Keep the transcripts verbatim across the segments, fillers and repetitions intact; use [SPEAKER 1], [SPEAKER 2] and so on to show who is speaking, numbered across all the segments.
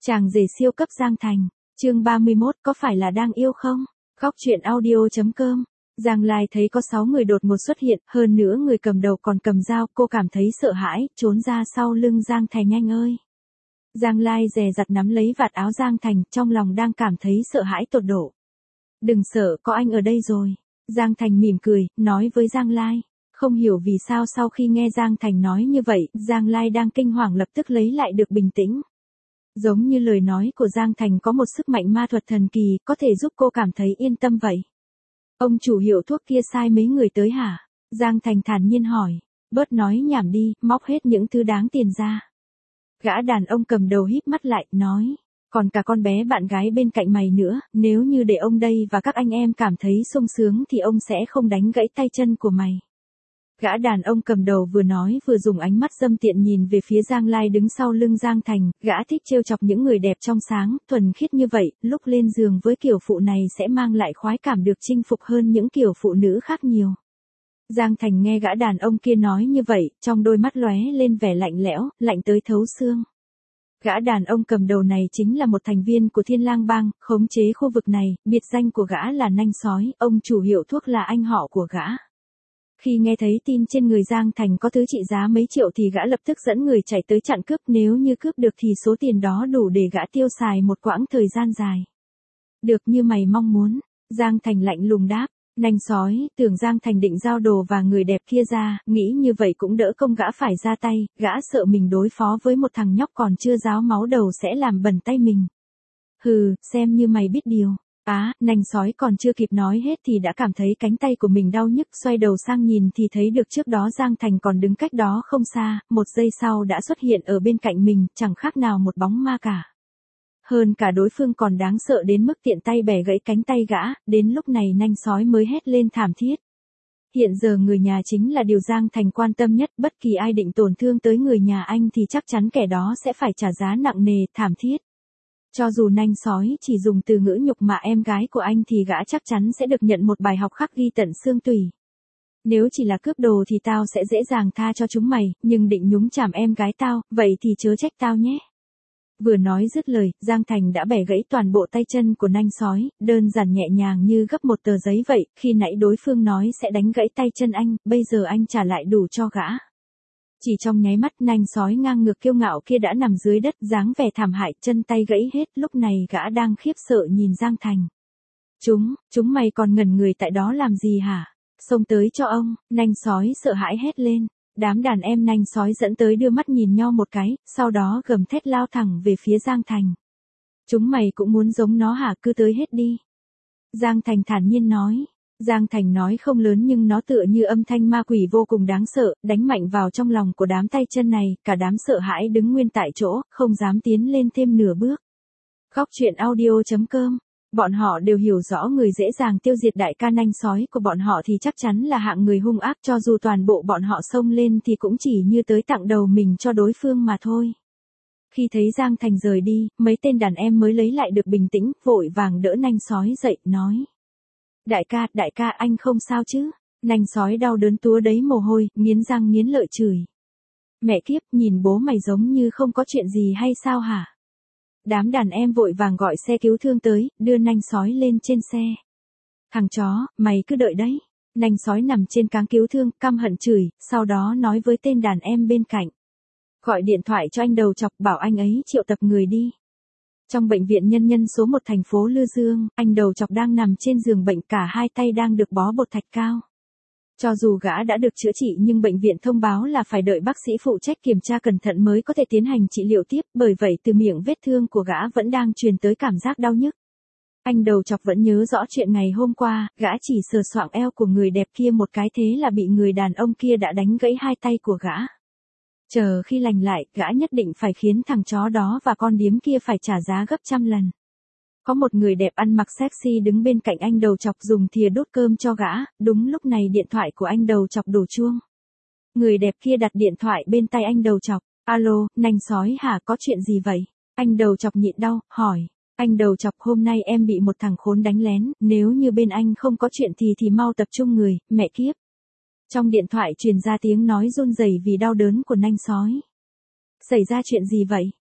[SPEAKER 1] Chàng rể siêu cấp Giang Thành, chương ba mươi mốt, có phải là đang yêu không? Góc truyện audio chấm com. Giang Lai thấy có sáu người đột ngột xuất hiện, hơn nữa người cầm đầu còn cầm dao, cô cảm thấy sợ hãi, trốn ra sau lưng Giang Thành. Anh ơi! Giang Lai dè dặt nắm lấy vạt áo Giang Thành, trong lòng đang cảm thấy sợ hãi tột độ. Đừng sợ, có anh ở đây rồi. Giang Thành mỉm cười, nói với Giang Lai. Không hiểu vì sao sau khi nghe Giang Thành nói như vậy, Giang Lai đang kinh hoàng lập tức lấy lại được bình tĩnh. Giống như lời nói của Giang Thành có một sức mạnh ma thuật thần kỳ, có thể giúp cô cảm thấy yên tâm vậy. Ông chủ hiệu thuốc kia sai mấy người tới hả? Giang Thành thản nhiên hỏi. Bớt nói nhảm đi, móc hết những thứ đáng tiền ra. Gã đàn ông cầm đầu híp mắt lại, nói. Còn cả con bé bạn gái bên cạnh mày nữa, nếu như để ông đây và các anh em cảm thấy sung sướng thì ông sẽ không đánh gãy tay chân của mày. Gã đàn ông cầm đầu vừa nói vừa dùng ánh mắt dâm tiện nhìn về phía Giang Lai đứng sau lưng Giang Thành, gã thích trêu chọc những người đẹp trong sáng, thuần khiết như vậy, lúc lên giường với kiểu phụ này sẽ mang lại khoái cảm được chinh phục hơn những kiểu phụ nữ khác nhiều. Giang Thành nghe gã đàn ông kia nói như vậy, trong đôi mắt lóe lên vẻ lạnh lẽo, lạnh tới thấu xương. Gã đàn ông cầm đầu này chính là một thành viên của Thiên Lang Bang, khống chế khu vực này, biệt danh của gã là Nanh Sói, ông chủ hiệu thuốc là anh họ của gã. Khi nghe thấy tin trên người Giang Thành có thứ trị giá mấy triệu thì gã lập tức dẫn người chạy tới chặn cướp, nếu như cướp được thì số tiền đó đủ để gã tiêu xài một quãng thời gian dài. Được như mày mong muốn, Giang Thành lạnh lùng đáp. Nanh Sói, tưởng Giang Thành định giao đồ và người đẹp kia ra, nghĩ như vậy cũng đỡ công gã phải ra tay, gã sợ mình đối phó với một thằng nhóc còn chưa ráo máu đầu sẽ làm bẩn tay mình. Hừ, xem như mày biết điều. Á, Nanh Sói còn chưa kịp nói hết thì đã cảm thấy cánh tay của mình đau nhức, xoay đầu sang nhìn thì thấy được trước đó Giang Thành còn đứng cách đó không xa, một giây sau đã xuất hiện ở bên cạnh mình, chẳng khác nào một bóng ma cả. Hơn cả đối phương còn đáng sợ đến mức tiện tay bẻ gãy cánh tay gã, đến lúc này Nanh Sói mới hét lên thảm thiết. Hiện giờ người nhà chính là điều Giang Thành quan tâm nhất, bất kỳ ai định tổn thương tới người nhà anh thì chắc chắn kẻ đó sẽ phải trả giá nặng nề, thảm thiết. Cho dù Nanh Sói chỉ dùng từ ngữ nhục mạ em gái của anh thì gã chắc chắn sẽ được nhận một bài học khắc ghi tận xương tủy. Nếu chỉ là cướp đồ thì tao sẽ dễ dàng tha cho chúng mày, nhưng định nhúng chàm em gái tao, vậy thì chớ trách tao nhé. Vừa nói dứt lời, Giang Thành đã bẻ gãy toàn bộ tay chân của Nanh Sói, đơn giản nhẹ nhàng như gấp một tờ giấy vậy, khi nãy đối phương nói sẽ đánh gãy tay chân anh, bây giờ anh trả lại đủ cho gã. Chỉ trong nháy mắt Nanh Sói ngang ngược kiêu ngạo kia đã nằm dưới đất, dáng vẻ thảm hại, chân tay gãy hết, lúc này gã đang khiếp sợ nhìn Giang Thành. Chúng, chúng mày còn ngẩn người tại đó làm gì hả? Xông tới cho ông, Nanh Sói sợ hãi hét lên. Đám đàn em Nanh Sói dẫn tới đưa mắt nhìn nhau một cái, sau đó gầm thét lao thẳng về phía Giang Thành. Chúng mày cũng muốn giống nó hả, cứ tới hết đi. Giang Thành thản nhiên nói. Giang Thành nói không lớn nhưng nó tựa như âm thanh ma quỷ vô cùng đáng sợ, đánh mạnh vào trong lòng của đám tay chân này, cả đám sợ hãi đứng nguyên tại chỗ, không dám tiến lên thêm nửa bước. Góc truyện audio chấm com. Bọn họ đều hiểu rõ người dễ dàng tiêu diệt đại ca Nanh Sói của bọn họ thì chắc chắn là hạng người hung ác, cho dù toàn bộ bọn họ xông lên thì cũng chỉ như tới tặng đầu mình cho đối phương mà thôi. Khi thấy Giang Thành rời đi, mấy tên đàn em mới lấy lại được bình tĩnh, vội vàng đỡ Nanh Sói dậy, nói. Đại ca, đại ca anh không sao chứ? Nanh Sói đau đớn túa đấy mồ hôi, nghiến răng nghiến lợi chửi. Mẹ kiếp, nhìn bố mày giống như không có chuyện gì hay sao hả? Đám đàn em vội vàng gọi xe cứu thương tới, đưa Nanh Sói lên trên xe. Thằng chó, mày cứ đợi đấy. Nanh Sói nằm trên cáng cứu thương, căm hận chửi, sau đó nói với tên đàn em bên cạnh. Gọi điện thoại cho anh đầu chọc, bảo anh ấy triệu tập người đi. Trong bệnh viện nhân nhân số một thành phố Lư Dương, anh đầu chọc đang nằm trên giường bệnh, cả hai tay đang được bó bột thạch cao. Cho dù gã đã được chữa trị nhưng bệnh viện thông báo là phải đợi bác sĩ phụ trách kiểm tra cẩn thận mới có thể tiến hành trị liệu tiếp, bởi vậy từ miệng vết thương của gã vẫn đang truyền tới cảm giác đau nhức. Anh đầu chọc vẫn nhớ rõ chuyện ngày hôm qua, gã chỉ sờ soạng eo của người đẹp kia một cái thế là bị người đàn ông kia đã đánh gãy hai tay của gã. Chờ khi lành lại, gã nhất định phải khiến thằng chó đó và con điếm kia phải trả giá gấp trăm lần. Có một người đẹp ăn mặc sexy đứng bên cạnh anh đầu chọc dùng thìa đút cơm cho gã, đúng lúc này điện thoại của anh đầu chọc đổ chuông. Người đẹp kia đặt điện thoại bên tay anh đầu chọc. Alo, Nanh Sói hả, có chuyện gì vậy? Anh đầu chọc nhịn đau, hỏi. Anh đầu chọc, hôm nay em bị một thằng khốn đánh lén, nếu như bên anh không có chuyện thì thì mau tập trung người, mẹ kiếp. Trong điện thoại truyền ra tiếng nói run rẩy vì đau đớn của Nanh Sói. Xảy ra chuyện gì vậy?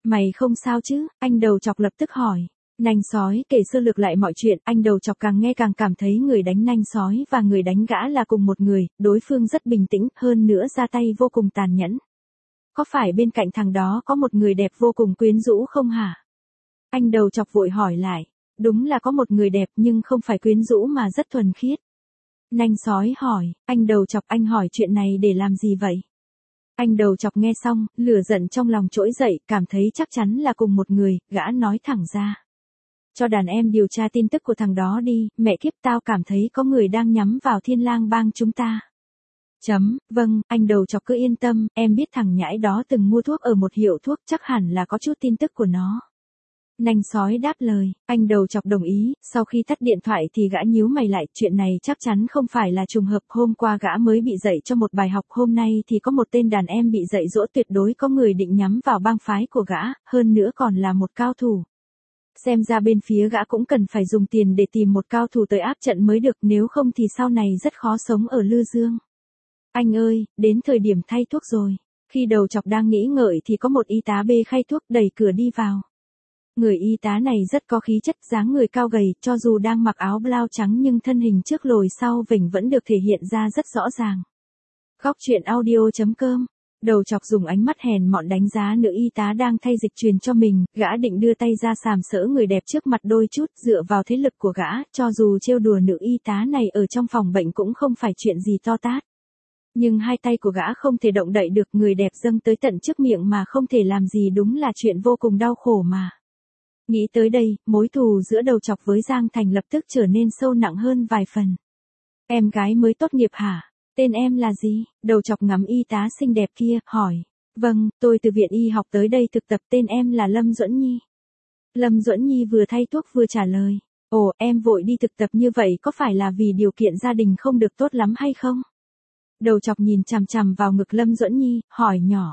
[SPEAKER 1] Mày không sao chứ? Anh đầu chọc lập tức hỏi. Nanh sói kể sơ lược lại mọi chuyện, anh đầu chọc càng nghe càng cảm thấy người đánh nanh sói và người đánh gã là cùng một người, đối phương rất bình tĩnh, hơn nữa ra tay vô cùng tàn nhẫn. Có phải bên cạnh thằng đó có một người đẹp vô cùng quyến rũ không hả? Anh đầu chọc vội hỏi lại. Đúng là có một người đẹp nhưng không phải quyến rũ mà rất thuần khiết. Nanh sói hỏi, anh đầu chọc anh hỏi chuyện này để làm gì vậy? Anh đầu chọc nghe xong, lửa giận trong lòng trỗi dậy, cảm thấy chắc chắn là cùng một người, gã nói thẳng ra. Cho đàn em điều tra tin tức của thằng đó đi, mẹ kiếp tao cảm thấy có người đang nhắm vào Thiên Lang bang chúng ta. Chấm, vâng, anh đầu chọc cứ yên tâm, em biết thằng nhãi đó từng mua thuốc ở một hiệu thuốc, chắc hẳn là có chút tin tức của nó. Nanh sói đáp lời, anh đầu chọc đồng ý, sau khi tắt điện thoại thì gã nhíu mày lại, chuyện này chắc chắn không phải là trùng hợp, hôm qua gã mới bị dạy cho một bài học, hôm nay thì có một tên đàn em bị dạy dỗ, tuyệt đối có người định nhắm vào bang phái của gã, hơn nữa còn là một cao thủ. Xem ra bên phía gã cũng cần phải dùng tiền để tìm một cao thủ tới áp trận mới được, nếu không thì sau này rất khó sống ở Lư Dương. Anh ơi, đến thời điểm thay thuốc rồi. Khi đầu chọc đang nghĩ ngợi thì có một y tá bê khay thuốc đẩy cửa đi vào. Người y tá này rất có khí chất, dáng người cao gầy, cho dù đang mặc áo blau trắng nhưng thân hình trước lồi sau vểnh vẫn được thể hiện ra rất rõ ràng. Góc truyện audio chấm com. Đầu chọc dùng ánh mắt hèn mọn đánh giá nữ y tá đang thay dịch truyền cho mình, gã định đưa tay ra sàm sỡ người đẹp trước mặt đôi chút, dựa vào thế lực của gã, cho dù trêu đùa nữ y tá này ở trong phòng bệnh cũng không phải chuyện gì to tát. Nhưng hai tay của gã không thể động đậy được, người đẹp dâng tới tận trước miệng mà không thể làm gì, đúng là chuyện vô cùng đau khổ mà. Nghĩ tới đây, mối thù giữa đầu chọc với Giang Thành lập tức trở nên sâu nặng hơn vài phần. Em gái mới tốt nghiệp hả? Tên em là gì? Đầu chọc ngắm y tá xinh đẹp kia, hỏi. Vâng, tôi từ viện y học tới đây thực tập, tên em là Lâm Duẫn Nhi. Lâm Duẫn Nhi vừa thay thuốc vừa trả lời. Ồ, em vội đi thực tập như vậy có phải là vì điều kiện gia đình không được tốt lắm hay không? Đầu chọc nhìn chằm chằm vào ngực Lâm Duẫn Nhi, hỏi nhỏ.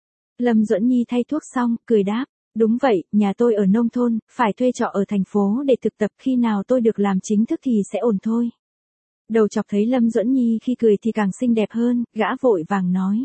[SPEAKER 1] Lâm Duẫn Nhi thay thuốc xong, cười đáp. Đúng vậy, nhà tôi ở nông thôn, phải thuê trọ ở thành phố để thực tập, khi nào tôi được làm chính thức thì sẽ ổn thôi. Đầu chọc thấy Lâm Duẫn Nhi khi cười thì càng xinh đẹp hơn, gã vội vàng nói.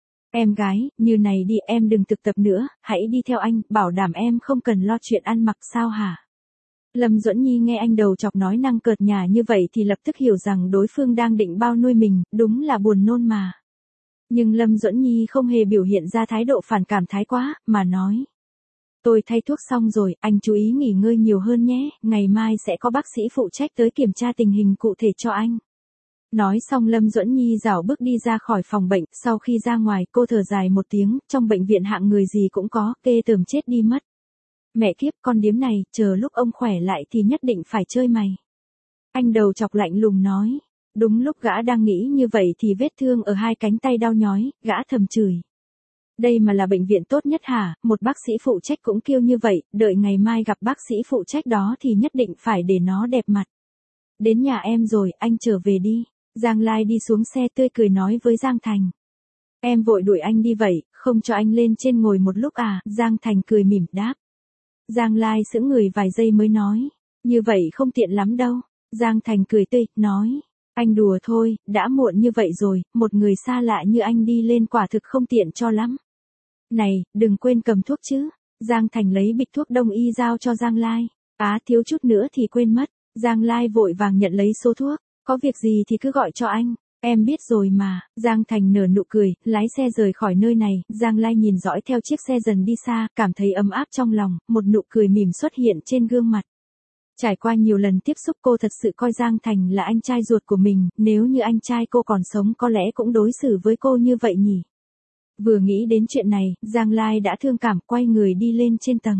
[SPEAKER 1] Em gái, như này đi, em đừng thực tập nữa, hãy đi theo anh, bảo đảm em không cần lo chuyện ăn mặc sao hả? Lâm Duẫn Nhi nghe anh đầu chọc nói năng cợt nhả như vậy thì lập tức hiểu rằng đối phương đang định bao nuôi mình, đúng là buồn nôn mà. Nhưng Lâm Duẫn Nhi không hề biểu hiện ra thái độ phản cảm thái quá, mà nói. Tôi thay thuốc xong rồi, anh chú ý nghỉ ngơi nhiều hơn nhé, ngày mai sẽ có bác sĩ phụ trách tới kiểm tra tình hình cụ thể cho anh. Nói xong Lâm Duẫn Nhi rảo bước đi ra khỏi phòng bệnh, sau khi ra ngoài cô thở dài một tiếng, trong bệnh viện hạng người gì cũng có, kê tởm chết đi mất. Mẹ kiếp, con điếm này, chờ lúc ông khỏe lại thì nhất định phải chơi mày. Anh đầu chọc lạnh lùng nói. Đúng lúc gã đang nghĩ như vậy thì vết thương ở hai cánh tay đau nhói, gã thầm chửi. Đây mà là bệnh viện tốt nhất hả, một bác sĩ phụ trách cũng kêu như vậy, đợi ngày mai gặp bác sĩ phụ trách đó thì nhất định phải để nó đẹp mặt. Đến nhà em rồi, anh trở về đi. Giang Lai đi xuống xe tươi cười nói với Giang Thành. Em vội đuổi anh đi vậy, không cho anh lên trên ngồi một lúc à, Giang Thành cười mỉm đáp. Giang Lai sững người vài giây mới nói, như vậy không tiện lắm đâu. Giang Thành cười tươi, nói, anh đùa thôi, đã muộn như vậy rồi, một người xa lạ như anh đi lên quả thực không tiện cho lắm. Này, đừng quên cầm thuốc chứ. Giang Thành lấy bịch thuốc đông y giao cho Giang Lai. Á thiếu chút nữa thì quên mất. Giang Lai vội vàng nhận lấy số thuốc. Có việc gì thì cứ gọi cho anh. Em biết rồi mà. Giang Thành nở nụ cười, lái xe rời khỏi nơi này. Giang Lai nhìn dõi theo chiếc xe dần đi xa, cảm thấy ấm áp trong lòng, một nụ cười mỉm xuất hiện trên gương mặt. Trải qua nhiều lần tiếp xúc cô thật sự coi Giang Thành là anh trai ruột của mình, nếu như anh trai cô còn sống có lẽ cũng đối xử với cô như vậy nhỉ. Vừa nghĩ đến chuyện này, Giang Lai đã thương cảm quay người đi lên trên tầng.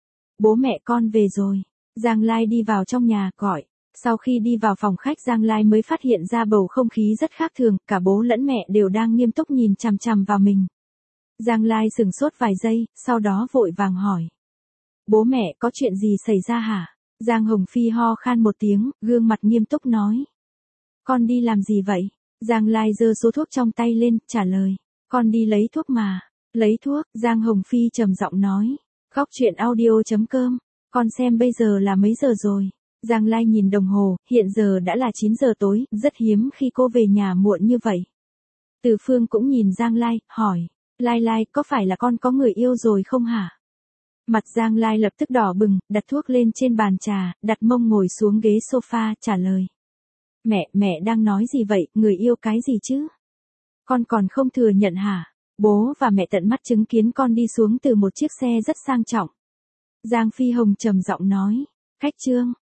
[SPEAKER 1] Bố mẹ con về rồi. Giang Lai đi vào trong nhà, gọi. Sau khi đi vào phòng khách Giang Lai mới phát hiện ra bầu không khí rất khác thường, cả bố lẫn mẹ đều đang nghiêm túc nhìn chằm chằm vào mình. Giang Lai sửng sốt vài giây, sau đó vội vàng hỏi. Bố mẹ có chuyện gì xảy ra hả? Giang Hồng Phi ho khan một tiếng, gương mặt nghiêm túc nói. Con đi làm gì vậy? Giang Lai giơ số thuốc trong tay lên, trả lời. Con đi lấy thuốc mà. Lấy thuốc, Giang Hồng Phi trầm giọng nói. Góc truyện audio chấm com. Con xem bây giờ là mấy giờ rồi? Giang Lai nhìn đồng hồ, hiện giờ đã là chín giờ tối, rất hiếm khi cô về nhà muộn như vậy. Từ Phương cũng nhìn Giang Lai, hỏi. Lai Lai, có phải là con có người yêu rồi không hả? Mặt Giang Lai lập tức đỏ bừng, đặt thuốc lên trên bàn trà, đặt mông ngồi xuống ghế sofa, trả lời. Mẹ, mẹ đang nói gì vậy, người yêu cái gì chứ? Con còn không thừa nhận hả? Bố và mẹ tận mắt chứng kiến con đi xuống từ một chiếc xe rất sang trọng. Giang Phi Hồng trầm giọng nói. Khách Trương,